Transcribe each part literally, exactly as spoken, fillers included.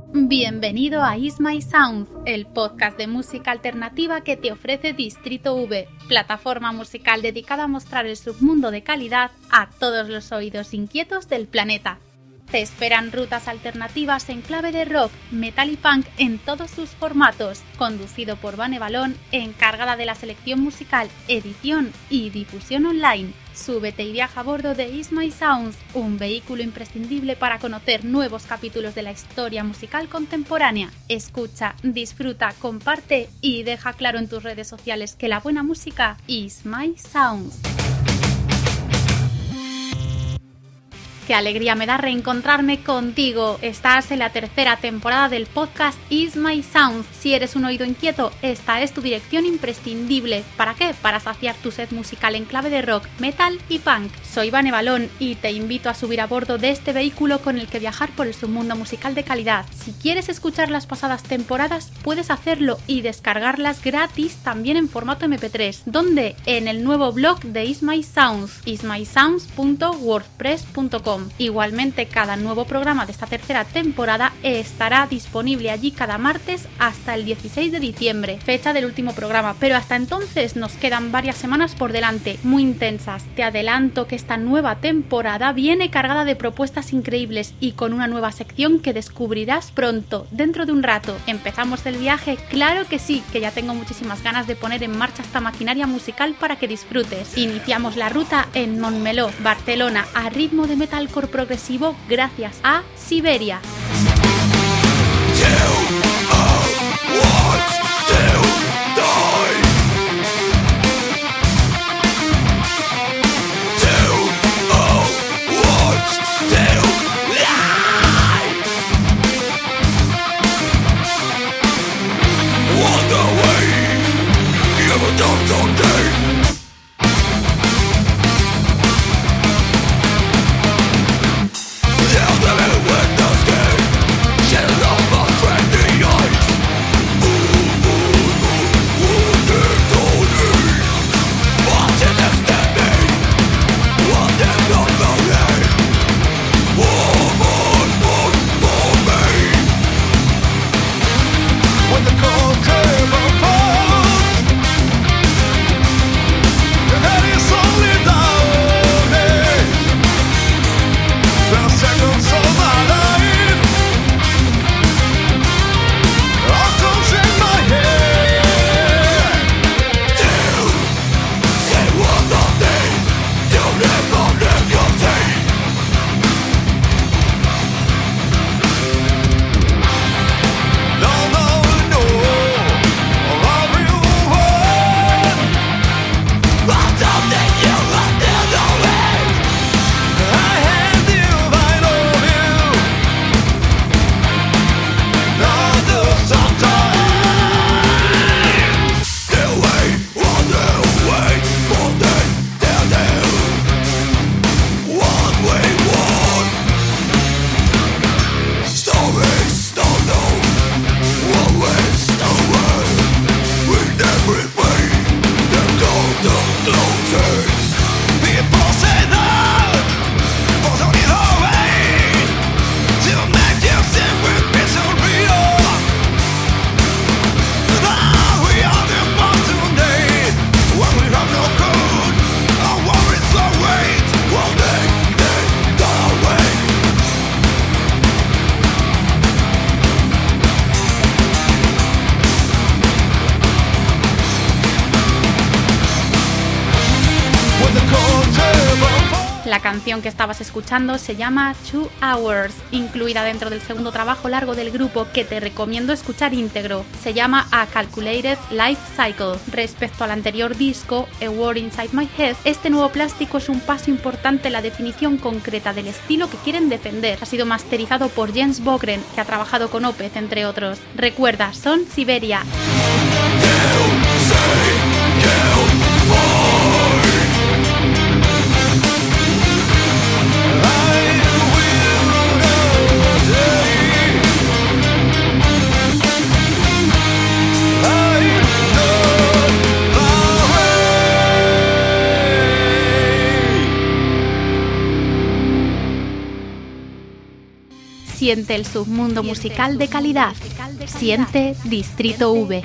Bienvenido a Is My Sound, el podcast de música alternativa que te ofrece Distrito V, plataforma musical dedicada a mostrar el submundo de calidad a todos los oídos inquietos del planeta. Te esperan rutas alternativas en clave de rock, metal y punk en todos sus formatos, conducido por Vane Balón, encargada de la selección musical, edición y difusión online. Súbete y viaja a bordo de Is My Sounds, un vehículo imprescindible para conocer nuevos capítulos de la historia musical contemporánea. Escucha, disfruta, comparte y deja claro en tus redes sociales que la buena música is My Sounds. Qué alegría me da reencontrarme contigo. Estás en la tercera temporada del podcast Is My Sound. Si eres un oído inquieto, esta es tu dirección imprescindible. ¿Para qué? Para saciar tu sed musical en clave de rock, metal y punk. Soy Vane Balón y te invito a subir a bordo de este vehículo con el que viajar por el submundo musical de calidad. Si quieres escuchar las pasadas temporadas, puedes hacerlo y descargarlas gratis también en formato eme pe tres. ¿Dónde? En el nuevo blog de Is My Sounds, is my sounds punto wordpress punto com. Igualmente, cada nuevo programa de esta tercera temporada estará disponible allí cada martes hasta el dieciséis de diciembre, fecha del último programa, pero hasta entonces nos quedan varias semanas por delante, muy intensas. Te adelanto que esta nueva temporada viene cargada de propuestas increíbles y con una nueva sección que descubrirás pronto, dentro de un rato. ¿Empezamos el viaje? Claro que sí, que ya tengo muchísimas ganas de poner en marcha esta maquinaria musical para que disfrutes. Iniciamos la ruta en Montmeló, Barcelona, a ritmo de metal progresivo gracias a Siberia. La canción que estabas escuchando se llama Two Hours, incluida dentro del segundo trabajo largo del grupo que te recomiendo escuchar íntegro. Se llama A Calculated Life Cycle. Respecto al anterior disco, A War Inside My Head, este nuevo plástico es un paso importante en la definición concreta del estilo que quieren defender. Ha sido masterizado por Jens Bogren, que ha trabajado con Opeth, entre otros. Recuerda, son Siberia. Siente el submundo musical de calidad. Siente Distrito V.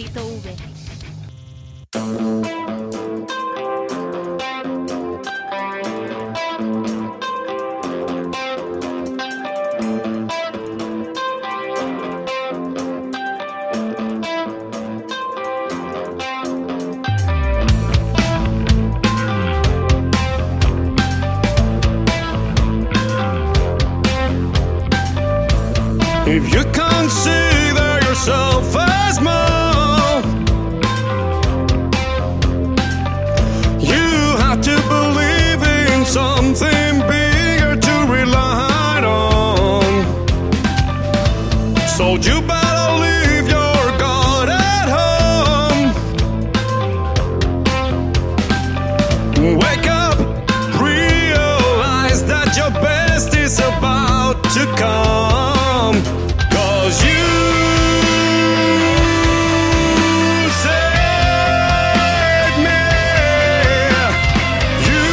If you consider yourself as small, you have to believe in something bigger to rely on. So you better leave your God at home. Wake up, realize that your best is about to come. Cause you saved me. You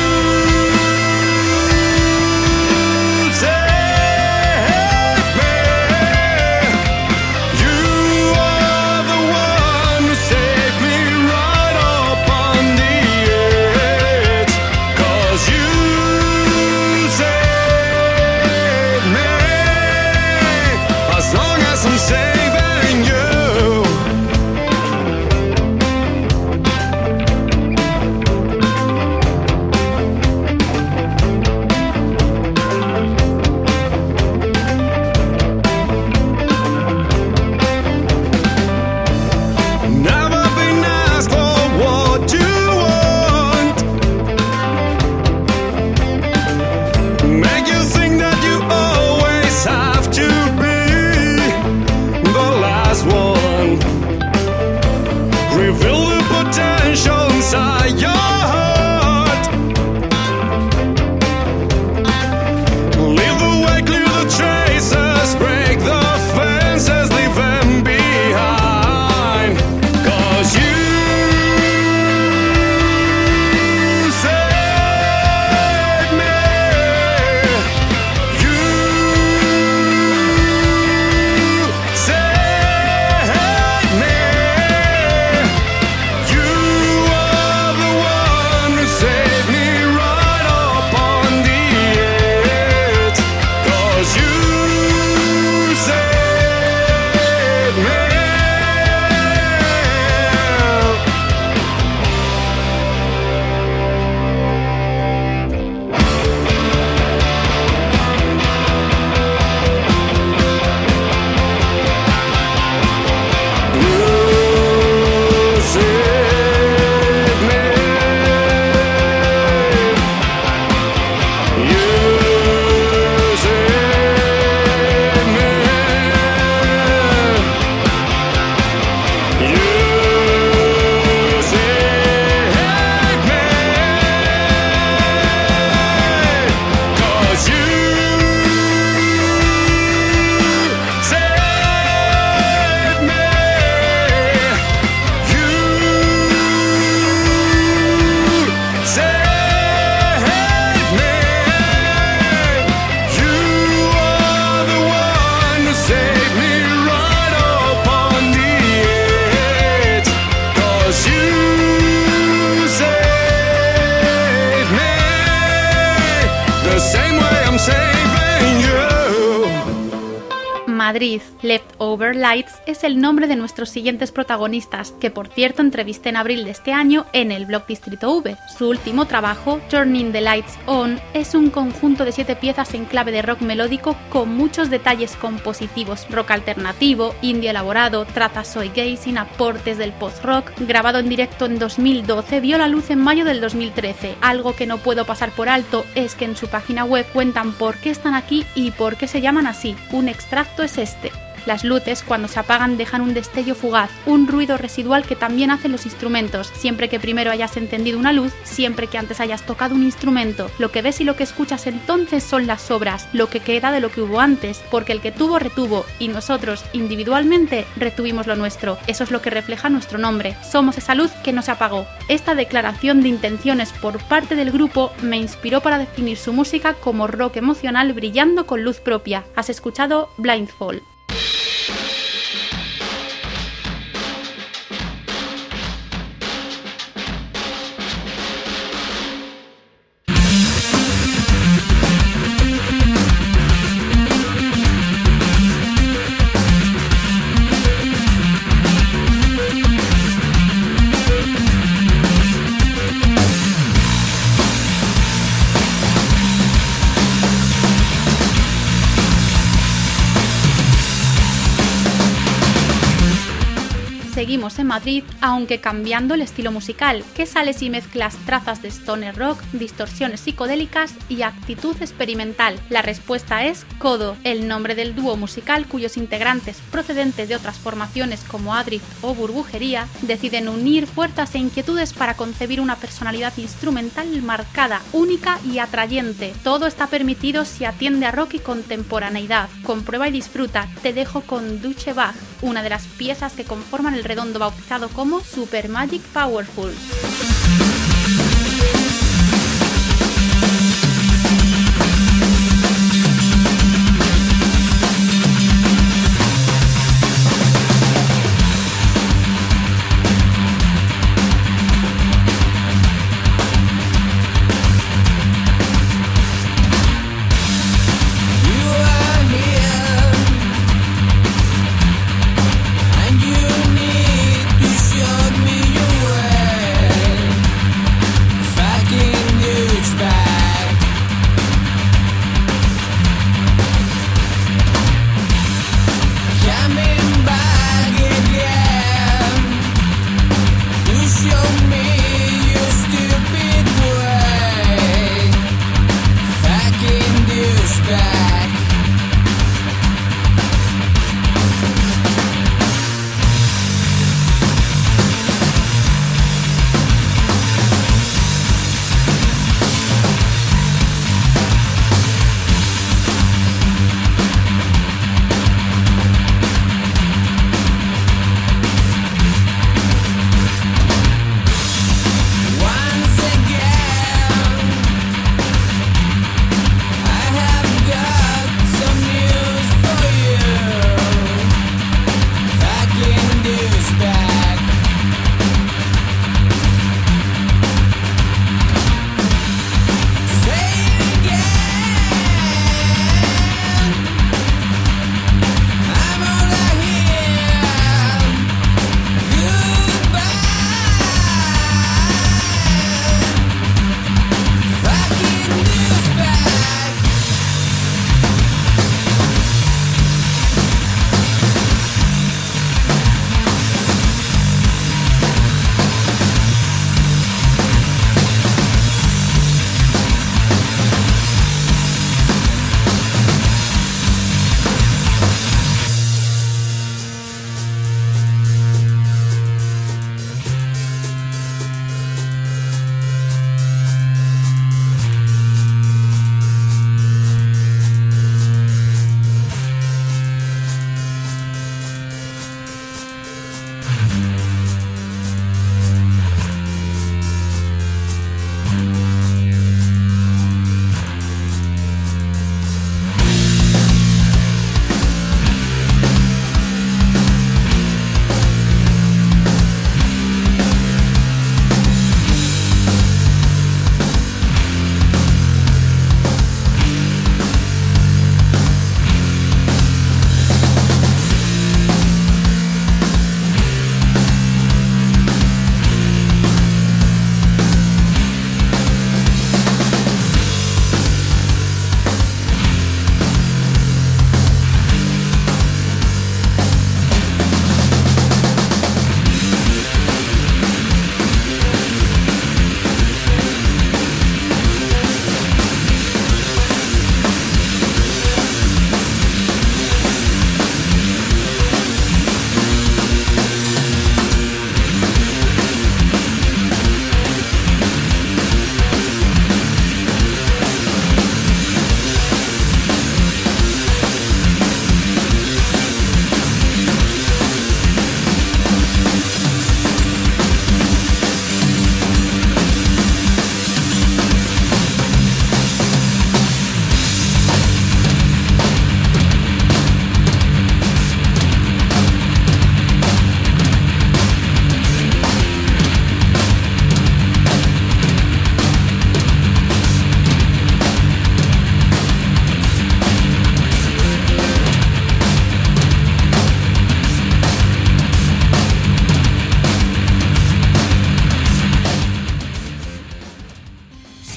saved me. You are the one who saved me right up on the edge. Cause you saved me. As long as I'm saving you. Never been asked for what you want. Make you think that you always have to be the last one. Reveal the potential inside your heart. Lead the way, clear the traces, break the fences, leave them behind. Cause you saved me. You saved me. You are the one who saved me right up on the edge. Cause you saved me. You saved me. You saved me. You saved me. 'Cause you saved me. You saved me. You are the one who saved me right up on the edge. 'Cause you saved me. The same way I'm saving you. Madrid, Leftover Lights es el nombre de nuestros siguientes protagonistas, que por cierto entrevisté en abril de este año en el blog Distrito V. Su último trabajo, Turning the Lights On, es un conjunto de siete piezas en clave de rock melódico con muchos detalles compositivos, rock alternativo, indie elaborado, trazas soy gay sin aportes del post-rock. Grabado en directo en dos mil doce, vio la luz en mayo del dos mil trece. Algo que no puedo pasar por alto es que en su página web cuentan por qué están aquí y por qué se llaman así. Un extracto es este. Las luces, cuando se apagan, dejan un destello fugaz, un ruido residual que también hacen los instrumentos. Siempre que primero hayas encendido una luz, siempre que antes hayas tocado un instrumento, lo que ves y lo que escuchas entonces son las sobras, lo que queda de lo que hubo antes, porque el que tuvo retuvo y nosotros individualmente retuvimos lo nuestro. Eso es lo que refleja nuestro nombre. Somos esa luz que no se apagó. Esta declaración de intenciones por parte del grupo me inspiró para definir su música como rock emocional brillando con luz propia. Has escuchado Blindfold. Seguimos en Madrid, aunque cambiando el estilo musical. ¿Qué sale si mezclas trazas de stoner rock, distorsiones psicodélicas y actitud experimental? La respuesta es Codo, el nombre del dúo musical cuyos integrantes procedentes de otras formaciones como Adrift o Burbujería deciden unir fuerzas e inquietudes para concebir una personalidad instrumental marcada, única y atrayente. Todo está permitido si atiende a rock y contemporaneidad. Comprueba y disfruta. Te dejo con Duche Bach, una de las piezas que conforman el redondo bautizado como Super Magic Powerful. Fucking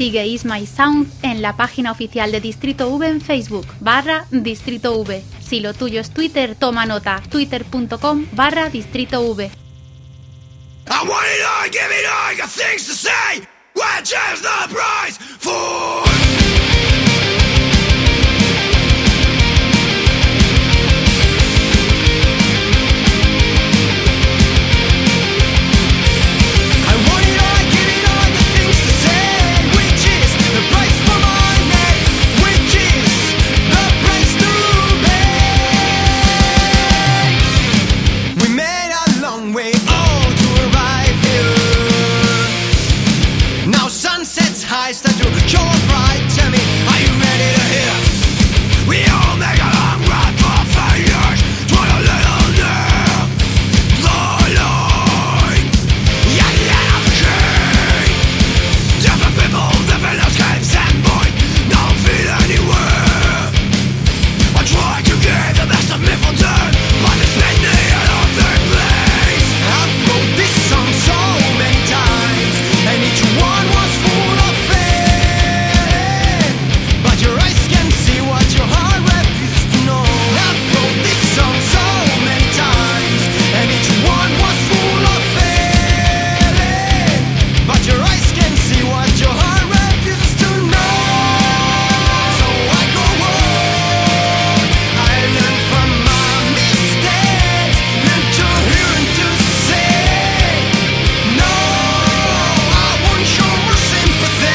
Sigue Is My Sound en la página oficial de Distrito V en Facebook, barra Distrito V. Si lo tuyo es Twitter, toma nota, twitter.com barra Distrito V. I want it all, give it all, got things to say. Which is the price for? That you show up right, tell me, are you ready to hear? We all make a long run for failures, try a little near the line. Yeah, yeah, I'm king. Different people, different escapes and point, no feet anywhere. I try to give the best of me for them, but it's made me an other place. I've wrote this song so many times, and each one was full of your eyes can see what your heart refuses to know. I've wrote this song so many times, and each one was full of feeling. But your eyes can see what your heart refuses to know. So I go on, I learn from my mistakes, learn to hear and to say no. I won't show more sympathy.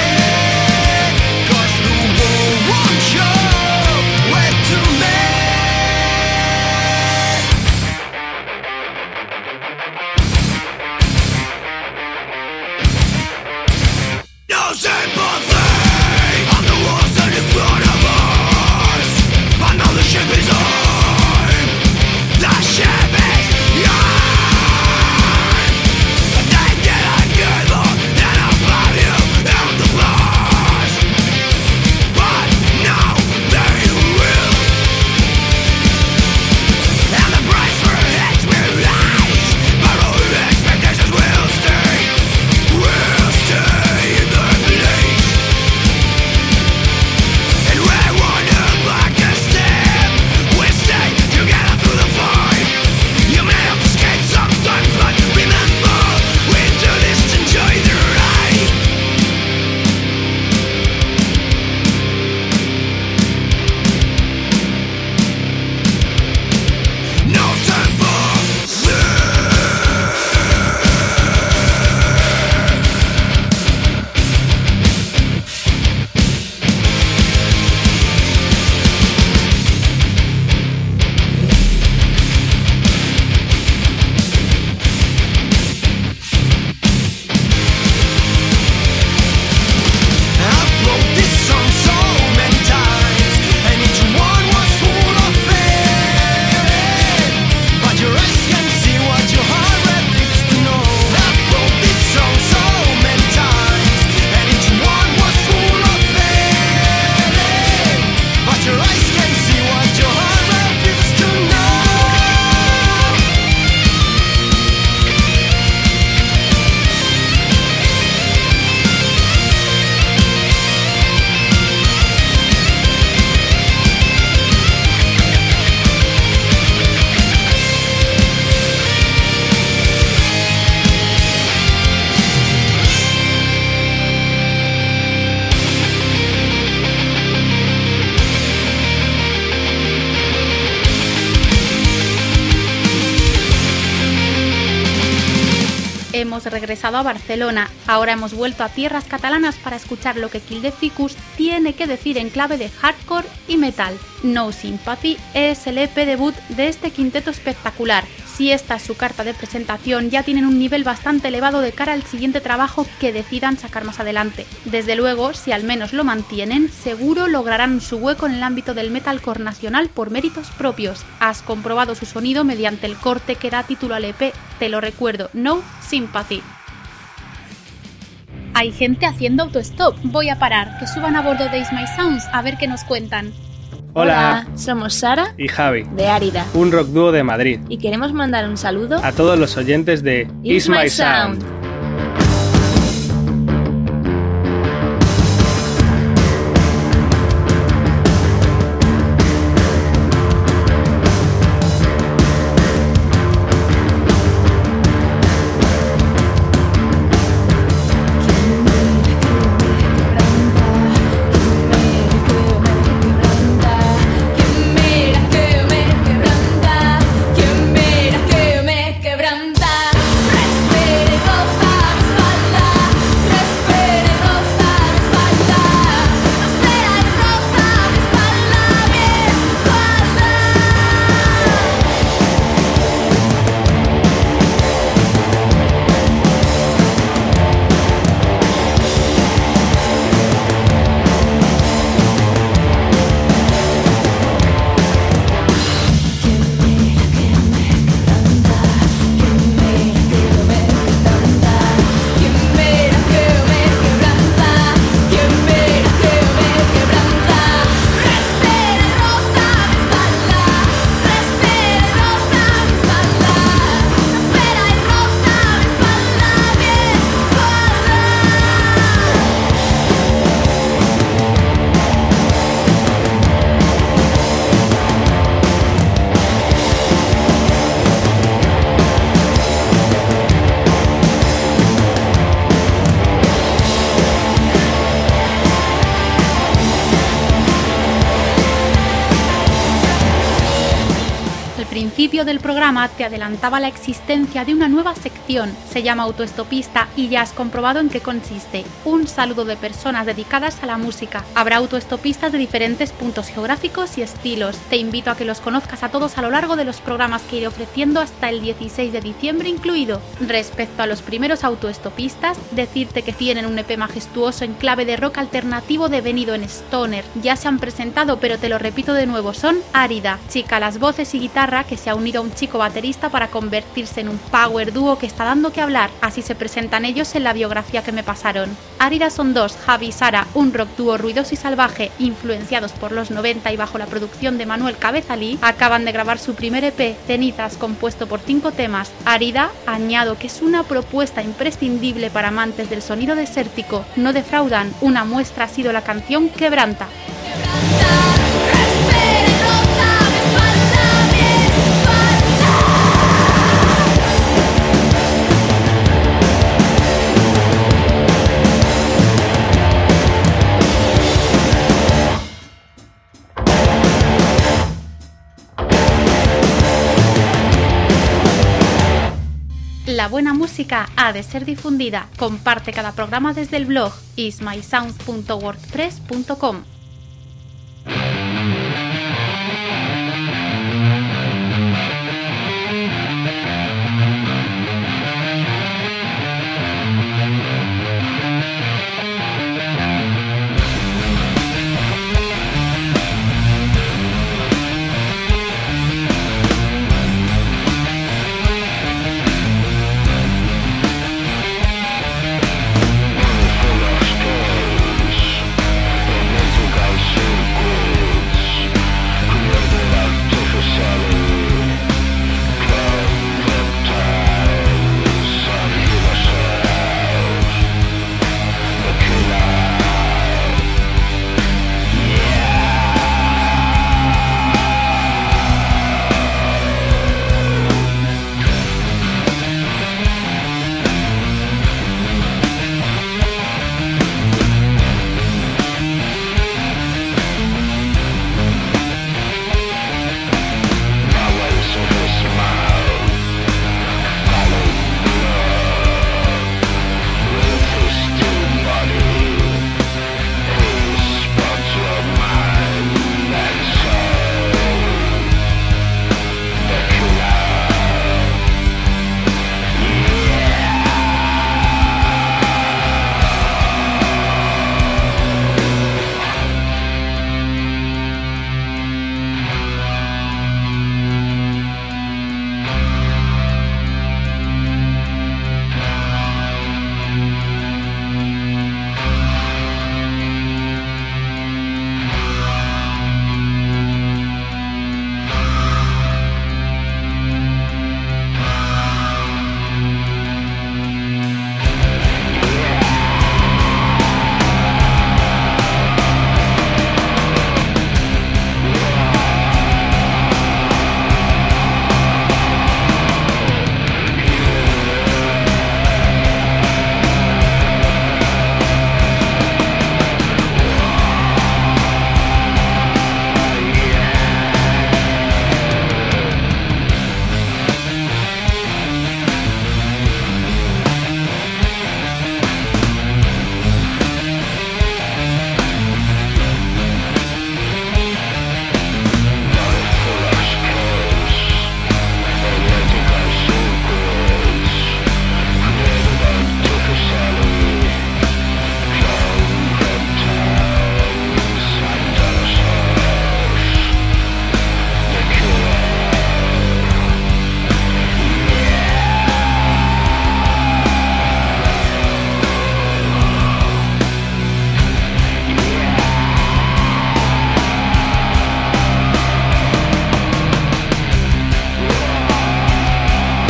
Hemos regresado a Barcelona, ahora hemos vuelto a tierras catalanas para escuchar lo que Kill the Ficus tiene que decir en clave de hardcore y metal. No Sympathy es el E P debut de este quinteto espectacular. Si esta es su carta de presentación, ya tienen un nivel bastante elevado de cara al siguiente trabajo que decidan sacar más adelante. Desde luego, si al menos lo mantienen, seguro lograrán su hueco en el ámbito del metalcore nacional por méritos propios. Has comprobado su sonido mediante el corte que da título al E P, te lo recuerdo, No Sympathy. Hay gente haciendo autostop, voy a parar, que suban a bordo de Is My Sounds a ver qué nos cuentan. Hola. Hola, somos Sara y Javi, de Árida, un rock dúo de Madrid, y queremos mandar un saludo a todos los oyentes de Is My Sound. principio del programa te adelantaba la existencia de una nueva sección, se llama Autoestopista y ya has comprobado en qué consiste. Un saludo de personas dedicadas a la música. Habrá autoestopistas de diferentes puntos geográficos y estilos. Te invito a que los conozcas a todos a lo largo de los programas que iré ofreciendo hasta el dieciséis de diciembre incluido. Respecto a los primeros autoestopistas, decirte que tienen un E P majestuoso en clave de rock alternativo devenido en stoner. Ya se han presentado, pero te lo repito de nuevo, son Árida, chica a las voces y guitarra que se ha unido a un chico baterista para convertirse en un power dúo que está dando que hablar. Así se presentan ellos en la biografía que me pasaron. Árida son dos, Javi y Sara, un rock dúo ruidoso y salvaje, influenciados por los noventa y bajo la producción de Manuel Cabezalí. Acaban de grabar su primer E P, Cenizas, compuesto por cinco temas. Árida, añado que es una propuesta imprescindible para amantes del sonido desértico. No defraudan, una muestra ha sido la canción Quebranta. La buena música ha de ser difundida. Comparte cada programa desde el blog is my sound punto wordpress punto com.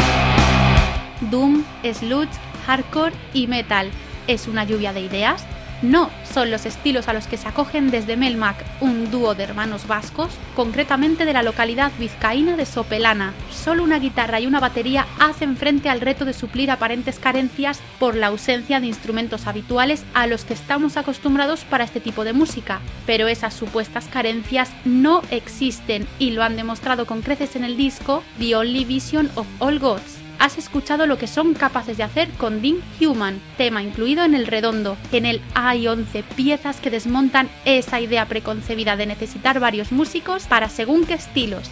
sludge, hardcore y metal. ¿Es una lluvia de ideas? No, son los estilos a los que se acogen desde Melmac, un dúo de hermanos vascos, concretamente de la localidad vizcaína de Sopelana. Solo una guitarra y una batería hacen frente al reto de suplir aparentes carencias por la ausencia de instrumentos habituales a los que estamos acostumbrados para este tipo de música. Pero esas supuestas carencias no existen y lo han demostrado con creces en el disco The Only Vision of All Gods. Has escuchado lo que son capaces de hacer con Dean Human, tema incluido en El Redondo. En él hay once piezas que desmontan esa idea preconcebida de necesitar varios músicos para según qué estilos.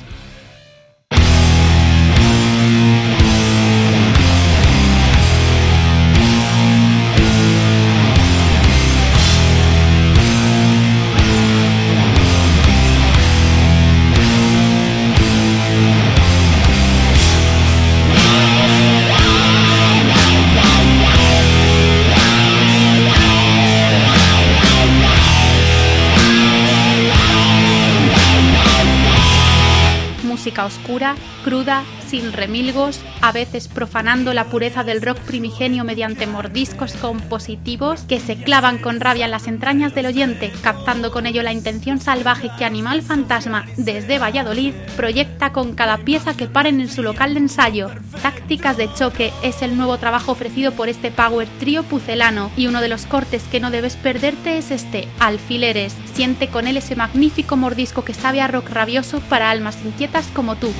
Música oscura, cruda, sin remilgos, a veces profanando la pureza del rock primigenio mediante mordiscos compositivos que se clavan con rabia en las entrañas del oyente, captando con ello la intención salvaje que Animal Fantasma, desde Valladolid, proyecta con cada pieza que paren en su local de ensayo. Tácticas de choque es el nuevo trabajo ofrecido por este power trío pucelano, y uno de los cortes que no debes perderte es este, Alfileres. Siente con él ese magnífico mordisco que sabe a rock rabioso para almas inquietas como tú.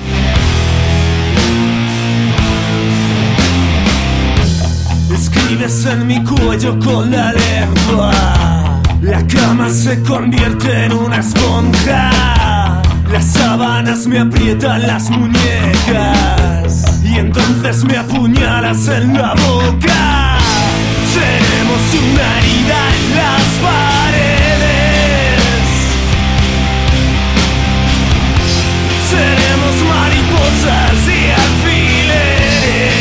Escribes en mi cuello con la lengua, la cama se convierte en una esponja, las sábanas me aprietan las muñecas y entonces me apuñalas en la boca. Seremos una herida en las paredes, seremos mariposas y alfileres.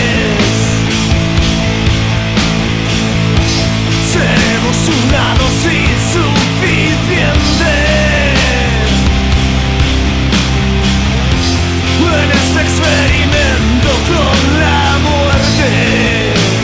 Seremos una dosis suficiente en este experimento con la muerte.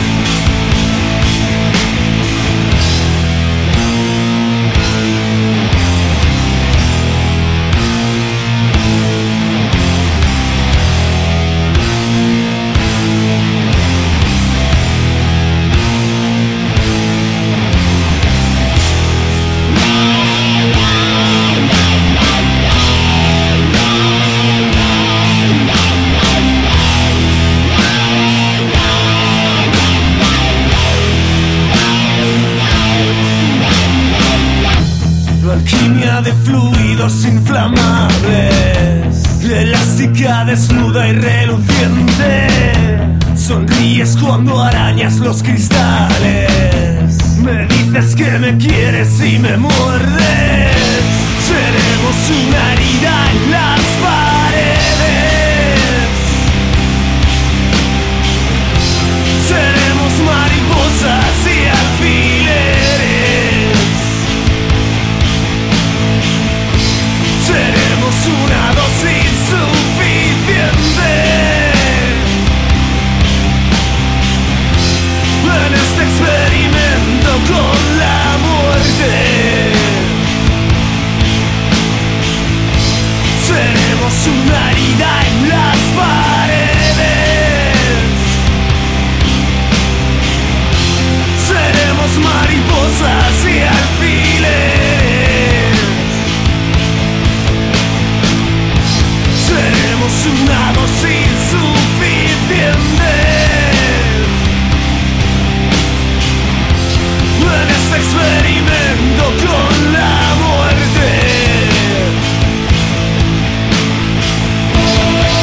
Alquimia de fluidos inflamables, elástica, desnuda y reluciente. Sonríes cuando arañas los cristales, me dices que me quieres y me muerdes. Seremos una herida en las paredes, seremos mariposas y alfileres. Seremos una dosis suficiente en este experimento con la muerte. Seremos una herida en las paredes, seremos mariposas y alfileres. Seremos una dosis suficiente en este experimento con la muerte.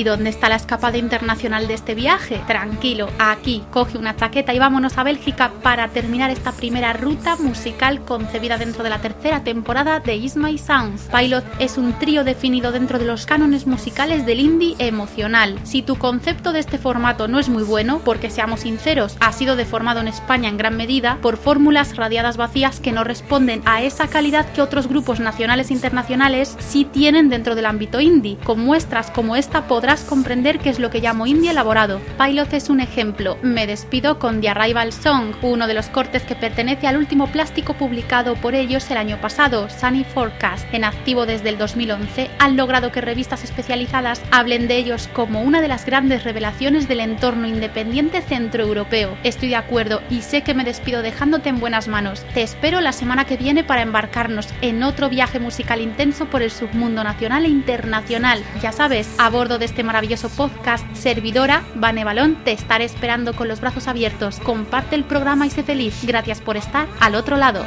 dónde está la escapada internacional de este viaje? Tranquilo, aquí, coge una chaqueta y vámonos a Bélgica para terminar esta primera ruta musical concebida dentro de la tercera temporada de Is My Sound. Pilot es un trío definido dentro de los cánones musicales del indie emocional. Si tu concepto de este formato no es muy bueno, porque seamos sinceros, ha sido deformado en España en gran medida por fórmulas radiadas vacías que no responden a esa calidad que otros grupos nacionales e internacionales sí tienen dentro del ámbito indie. Con muestras como esta podrás comprender qué es lo que llamo indie elaborado. Pilot es un ejemplo. Me despido con The Arrival Song, uno de los cortes que pertenece al último plástico publicado por ellos el año pasado, Sunny Forecast. En activo desde el dos mil once, han logrado que revistas especializadas hablen de ellos como una de las grandes revelaciones del entorno independiente centroeuropeo. Estoy de acuerdo y sé que me despido dejándote en buenas manos. Te espero la semana que viene para embarcarnos en otro viaje musical intenso por el submundo nacional e internacional. Ya sabes, a bordo de este maravilloso podcast, servidora Vane Balón, te estaré esperando con los brazos abiertos. Comparte el programa y sé feliz. Gracias por estar al otro lado.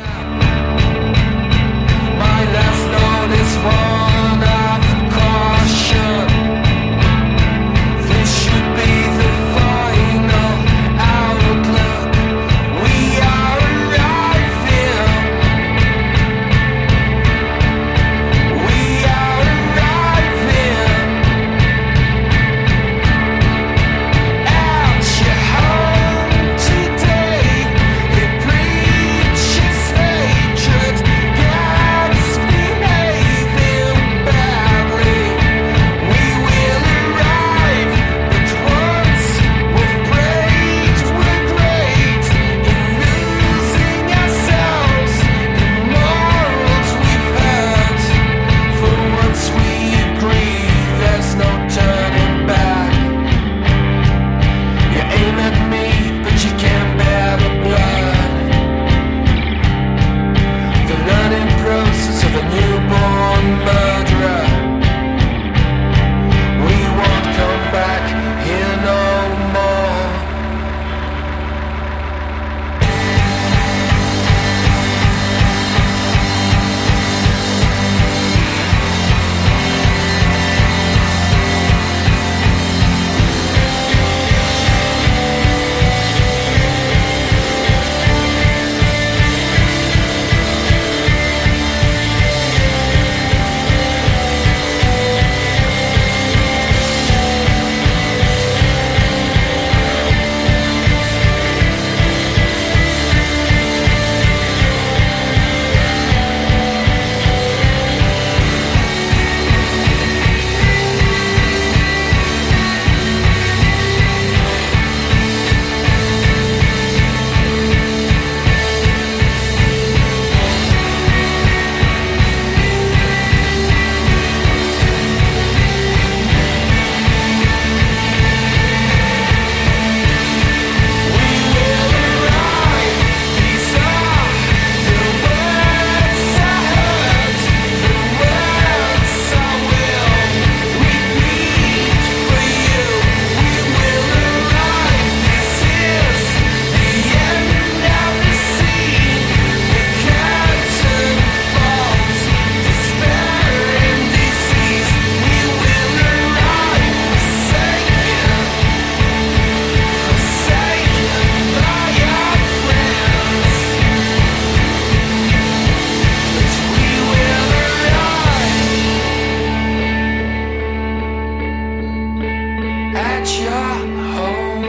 My last note is one of caution. This should be the final outlook. We are arriving. We are arriving at your home today. It preaches hatred. God's behaving badly. We will arrive, but once we've prayed, we're great in losing ourselves in morals we've hurt. For once we agree, there's no turning back. You aim at me, but you can't bear the blood. The learning process of a newborn murderer. We won't come back here no more. At your home.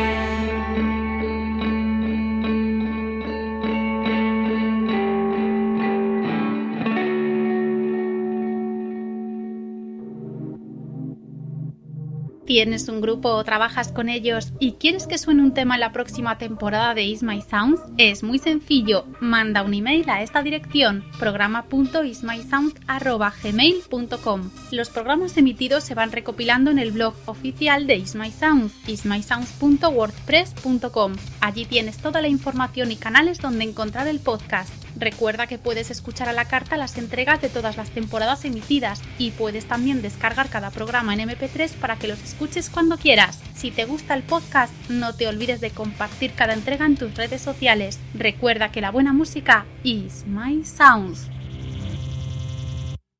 ¿Tienes un grupo o trabajas con ellos y quieres que suene un tema en la próxima temporada de Is My Sound? Es muy sencillo, manda un email a esta dirección, programa punto is my sound arroba gmail punto com. Los programas emitidos se van recopilando en el blog oficial de Is My Sound, is my sound punto wordpress punto com. Allí tienes toda la información y canales donde encontrar el podcast. Recuerda que puedes escuchar a la carta las entregas de todas las temporadas emitidas y puedes también descargar cada programa en eme pe tres para que los escuches cuando quieras. Si te gusta el podcast, no te olvides de compartir cada entrega en tus redes sociales. Recuerda que la buena música is my sound.